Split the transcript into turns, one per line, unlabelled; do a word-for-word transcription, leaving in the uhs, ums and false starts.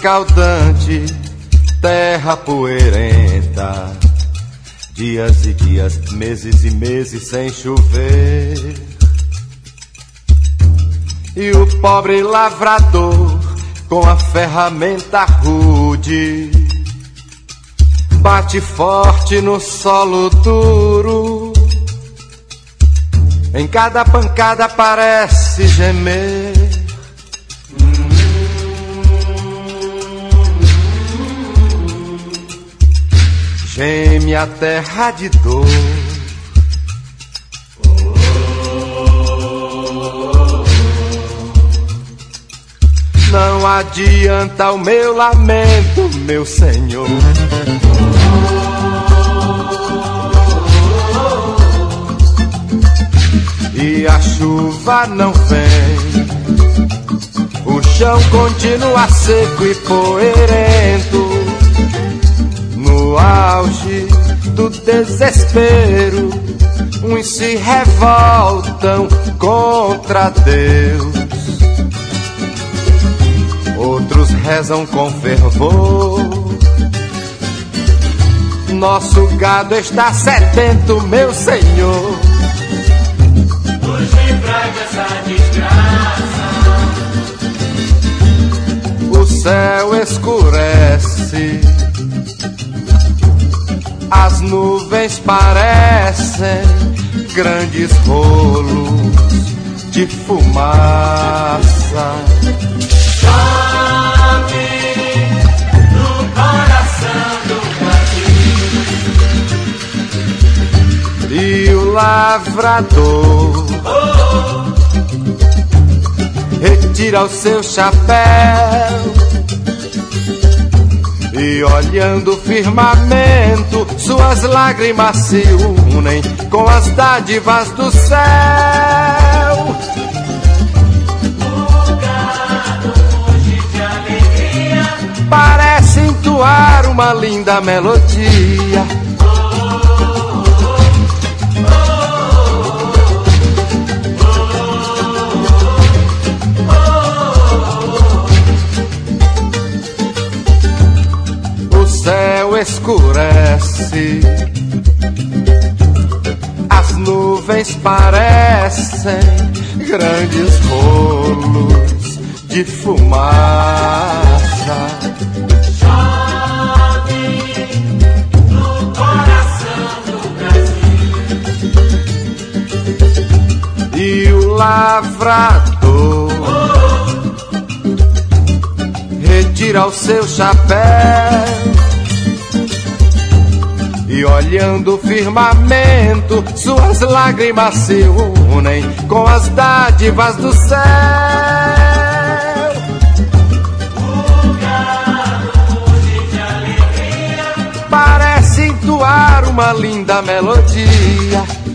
escaldante, terra poeirenta, dias e dias, meses e meses sem chover. E o pobre lavrador, com a ferramenta rude, bate forte no solo duro. Em cada pancada parece gemer. Geme a terra de dor. Não adianta o meu lamento, meu Senhor. E a chuva não vem, o chão continua seco e poeirento. No auge do desespero, uns se revoltam contra Deus, outros rezam com fervor. Nosso gado está sedento, meu Senhor.
Nos livrai dessa desgraça.
O céu escurece, as nuvens parecem grandes rolos de fumaça.
Chove no coração do Brasil.
E o lavrador
Oh,
retira o seu chapéu e, olhando o firmamento, suas lágrimas se unem com as dádivas do céu.
o gado muge de alegria.
Parece entoar uma linda melodia. O céu escurece, as nuvens parecem grandes rolos de fumaça.
Chove no coração do Brasil.
E o lavrador retira o seu chapéu e, olhando o firmamento, suas lágrimas se unem com as dádivas do céu.
O gado muge de alegria.
Parece entoar uma linda melodia.